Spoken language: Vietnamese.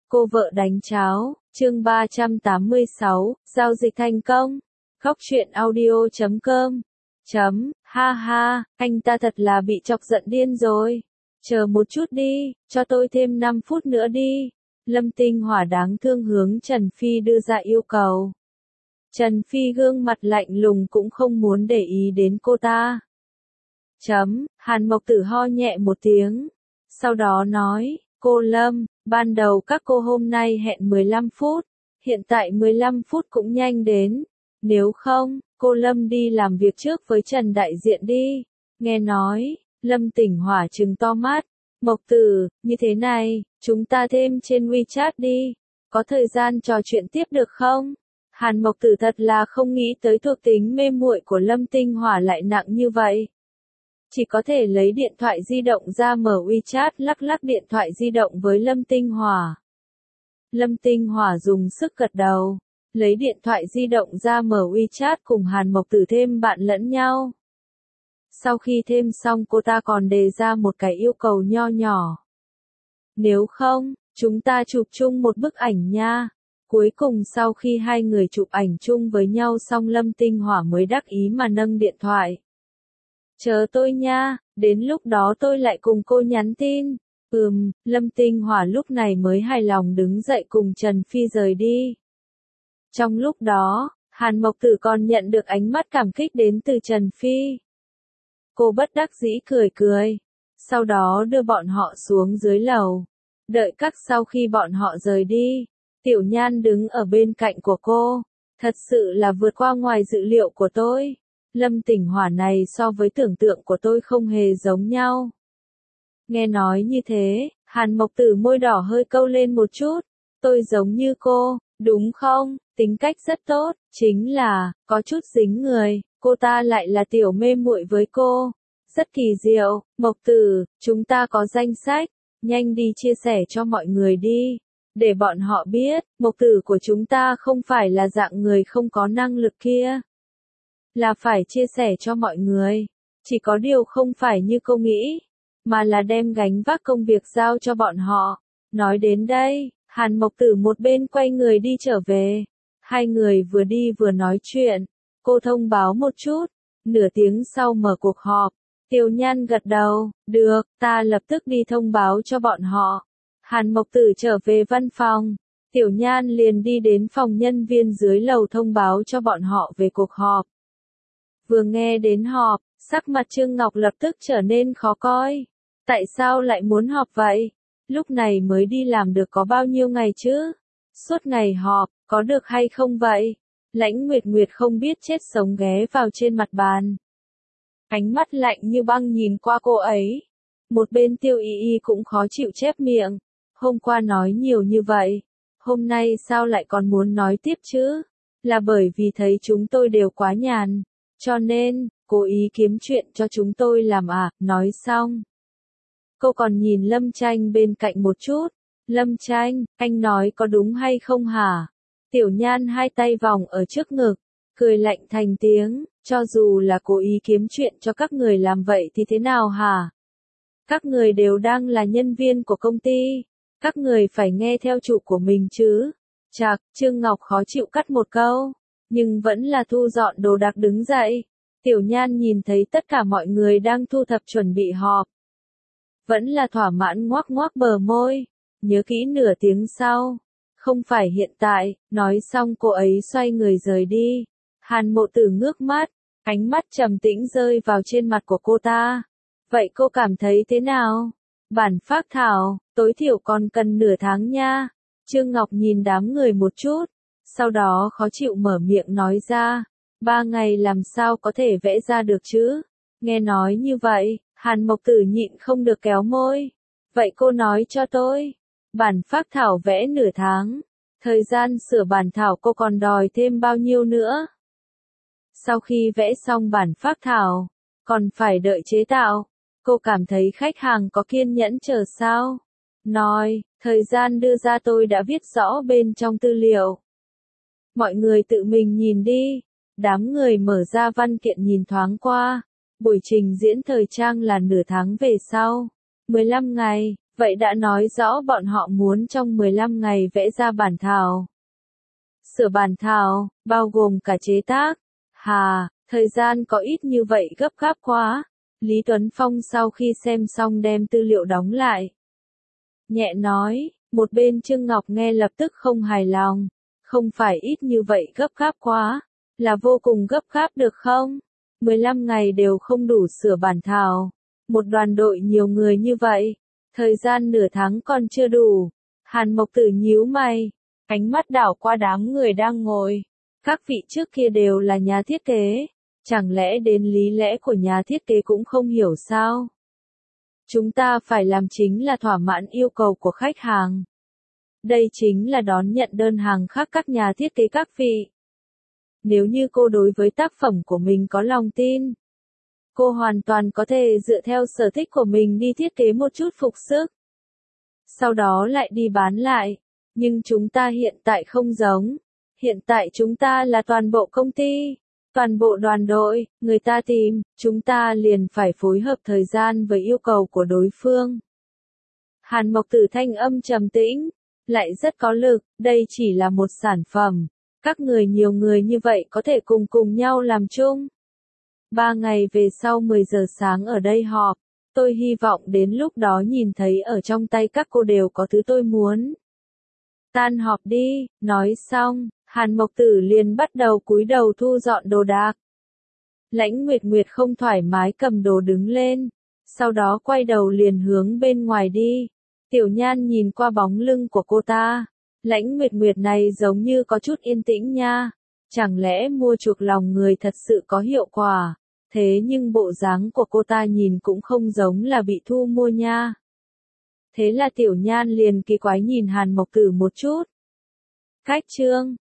Cô vợ đánh cháo, chương 386, giao dịch thành công. Góc truyện audio.com. Ha ha, anh ta thật là bị chọc giận điên rồi. Chờ một chút đi, cho tôi thêm 5 phút nữa đi. Lâm Tinh Hỏa đáng thương hướng Trần Phi đưa ra yêu cầu. Trần Phi gương mặt lạnh lùng cũng không muốn để ý đến cô ta. Hàn Mộc Tử ho nhẹ một tiếng. Sau đó nói, cô Lâm, ban đầu các cô hôm nay hẹn 15 phút, hiện tại 15 phút cũng nhanh đến. Nếu không, cô Lâm đi làm việc trước với Trần đại diện đi. Nghe nói, Lâm Tỉnh Hỏa trừng to mắt. Mộc Tử, như thế này, chúng ta thêm trên WeChat đi. Có thời gian trò chuyện tiếp được không? Hàn Mộc Tử thật là không nghĩ tới thuộc tính mê muội của Lâm Tinh Hỏa lại nặng như vậy. Chỉ có thể lấy điện thoại di động ra mở WeChat lắc lắc điện thoại di động với Lâm Tinh Hỏa. Lâm Tinh Hỏa dùng sức gật đầu, lấy điện thoại di động ra mở WeChat cùng Hàn Mộc Tử thêm bạn lẫn nhau. Sau khi thêm xong cô ta còn đề ra một cái yêu cầu nho nhỏ. Nếu không, chúng ta chụp chung một bức ảnh nha. Cuối cùng sau khi hai người chụp ảnh chung với nhau xong Lâm Tinh Hỏa mới đắc ý mà nâng điện thoại. Chờ tôi nha, đến lúc đó tôi lại cùng cô nhắn tin. Lâm Tinh Hỏa lúc này mới hài lòng đứng dậy cùng Trần Phi rời đi. Trong lúc đó, Hàn Mộc Tử còn nhận được ánh mắt cảm kích đến từ Trần Phi. Cô bất đắc dĩ cười cười, sau đó đưa bọn họ xuống dưới lầu. Đợi sau khi bọn họ rời đi, Tiểu Nhan đứng ở bên cạnh của cô. Thật sự là vượt qua ngoài dự liệu của tôi. Lâm Tỉnh Hỏa này so với tưởng tượng của tôi không hề giống nhau. Nghe nói như thế, Hàn Mộc Tử môi đỏ hơi câu lên một chút. Tôi giống như cô, đúng không? Tính cách rất tốt, chính là, có chút dính người, cô ta lại là tiểu mê muội với cô. Rất kỳ diệu, Mộc Tử, chúng ta có danh sách, nhanh đi chia sẻ cho mọi người đi. Để bọn họ biết, Mộc Tử của chúng ta không phải là dạng người không có năng lực kia. Là phải chia sẻ cho mọi người. Chỉ có điều không phải như cô nghĩ, mà là đem gánh vác công việc giao cho bọn họ. Nói đến đây, Hàn Mộc Tử một bên quay người đi trở về. Hai người vừa đi vừa nói chuyện. Cô thông báo một chút. Nửa tiếng sau mở cuộc họp. Tiểu Nhan gật đầu, được, ta lập tức đi thông báo cho bọn họ. Hàn Mộc Tử trở về văn phòng. Tiểu Nhan liền đi đến phòng nhân viên dưới lầu thông báo cho bọn họ về cuộc họp. Vừa nghe đến họp, sắc mặt Trương Ngọc lập tức trở nên khó coi. Tại sao lại muốn họp vậy? Lúc này mới đi làm được có bao nhiêu ngày chứ? Suốt ngày họp, có được hay không vậy? Lãnh Nguyệt Nguyệt không biết chết sống ghé vào trên mặt bàn. Ánh mắt lạnh như băng nhìn qua cô ấy. Một bên Tiêu Y Y cũng khó chịu chép miệng. Hôm qua nói nhiều như vậy. Hôm nay sao lại còn muốn nói tiếp chứ? Là bởi vì thấy chúng tôi đều quá nhàn. Cho nên, cố ý kiếm chuyện cho chúng tôi làm à, nói xong. Cô còn nhìn Lâm Tranh bên cạnh một chút. Lâm Tranh, anh nói có đúng hay không hả? Tiểu Nhan hai tay vòng ở trước ngực, cười lạnh thành tiếng, cho dù là cố ý kiếm chuyện cho các người làm vậy thì thế nào hả? Các người đều đang là nhân viên của công ty, các người phải nghe theo chủ của mình chứ. Chạc, Trương Ngọc khó chịu cắt một câu, nhưng vẫn là thu dọn đồ đạc đứng dậy. Tiểu Nhan nhìn thấy tất cả mọi người đang thu thập chuẩn bị họp. Vẫn là thỏa mãn ngoác ngoác bờ môi, nhớ kỹ nửa tiếng sau. Không phải hiện tại, nói xong cô ấy xoay người rời đi. Hàn Mộ Tử ngước mắt, ánh mắt trầm tĩnh rơi vào trên mặt của cô ta. Vậy cô cảm thấy thế nào? Bản phác thảo, tối thiểu còn cần nửa tháng nha. Trương Ngọc nhìn đám người một chút, sau đó khó chịu mở miệng nói ra. 3 ngày làm sao có thể vẽ ra được chứ? Nghe nói như vậy, Hàn Mộc Tử nhịn không được kéo môi. Vậy cô nói cho tôi. Bản phác thảo vẽ nửa tháng. Thời gian sửa bản thảo cô còn đòi thêm bao nhiêu nữa? Sau khi vẽ xong bản phác thảo, còn phải đợi chế tạo. Cô cảm thấy khách hàng có kiên nhẫn chờ sao? Nói, thời gian đưa ra tôi đã viết rõ bên trong tư liệu. Mọi người tự mình nhìn đi. Đám người mở ra văn kiện nhìn thoáng qua. Buổi trình diễn thời trang là nửa tháng về sau. 15 ngày, Vậy đã nói rõ bọn họ muốn trong 15 ngày vẽ ra bản thảo. Sửa bản thảo, bao gồm cả chế tác. Hà, thời gian có ít như vậy gấp gáp quá. Lý Tuấn Phong sau khi xem xong đem tư liệu đóng lại. Nhẹ nói, một bên Trương Ngọc nghe lập tức không hài lòng. Không phải ít như vậy gấp gáp quá, là vô cùng gấp gáp được không? 15 ngày đều không đủ sửa bản thảo. Một đoàn đội nhiều người như vậy, thời gian nửa tháng còn chưa đủ. Hàn Mộc Tử nhíu mày, ánh mắt đảo qua đám người đang ngồi. Các vị trước kia đều là nhà thiết kế, chẳng lẽ đến lý lẽ của nhà thiết kế cũng không hiểu sao? Chúng ta phải làm chính là thỏa mãn yêu cầu của khách hàng. Đây chính là đón nhận đơn hàng khác các nhà thiết kế các vị. Nếu như cô đối với tác phẩm của mình có lòng tin, cô hoàn toàn có thể dựa theo sở thích của mình đi thiết kế một chút phục sức. Sau đó lại đi bán lại. Nhưng chúng ta hiện tại không giống. Hiện tại chúng ta là toàn bộ công ty, toàn bộ đoàn đội, người ta tìm, chúng ta liền phải phối hợp thời gian với yêu cầu của đối phương. Hàn Mộc Tử thanh âm trầm tĩnh, lại rất có lực, đây chỉ là một sản phẩm. Các người nhiều người như vậy có thể cùng nhau làm chung. 3 ngày về sau 10 giờ sáng ở đây họp. Tôi hy vọng đến lúc đó nhìn thấy ở trong tay các cô đều có thứ tôi muốn. Tan họp đi, nói xong, Hàn Mộc Tử liền bắt đầu cúi đầu thu dọn đồ đạc. Lãnh Nguyệt Nguyệt không thoải mái cầm đồ đứng lên, sau đó quay đầu liền hướng bên ngoài đi. Tiểu Nhan nhìn qua bóng lưng của cô ta. Lãnh Nguyệt Nguyệt này giống như có chút yên tĩnh nha. Chẳng lẽ mua chuộc lòng người thật sự có hiệu quả? Thế nhưng bộ dáng của cô ta nhìn cũng không giống là bị thu mua nha. Thế là Tiểu Nhan liền kỳ quái nhìn Hàn Mộc Tử một chút. Cách chương